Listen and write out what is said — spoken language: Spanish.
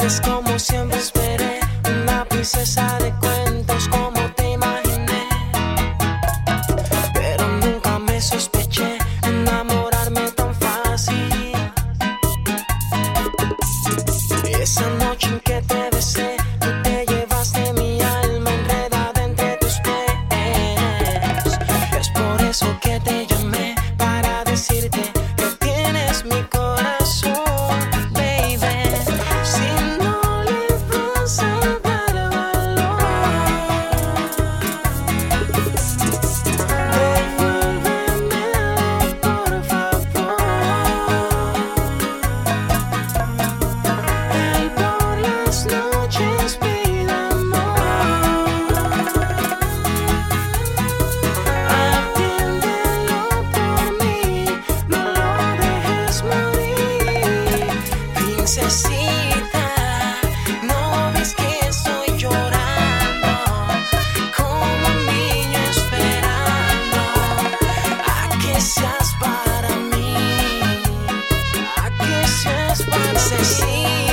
Es como siempre esperé, una princesa de cuentos como te imaginé. Pero nunca me sospeché enamorarme tan fácil. Esa noche en que te besé, tú te llevaste mi alma enredada entre tus pies. Es por eso que te llamé, para decirte que tienes mi corazón, baby. Si no le vas a dar valor, devuélvemelo por favor. Él por las noches pide amor. Atiéndelo por mí, no lo dejes morir. Princesita, ¿no ves que estoy llorando como un niño esperando a que seas para mí, a que seas para mí?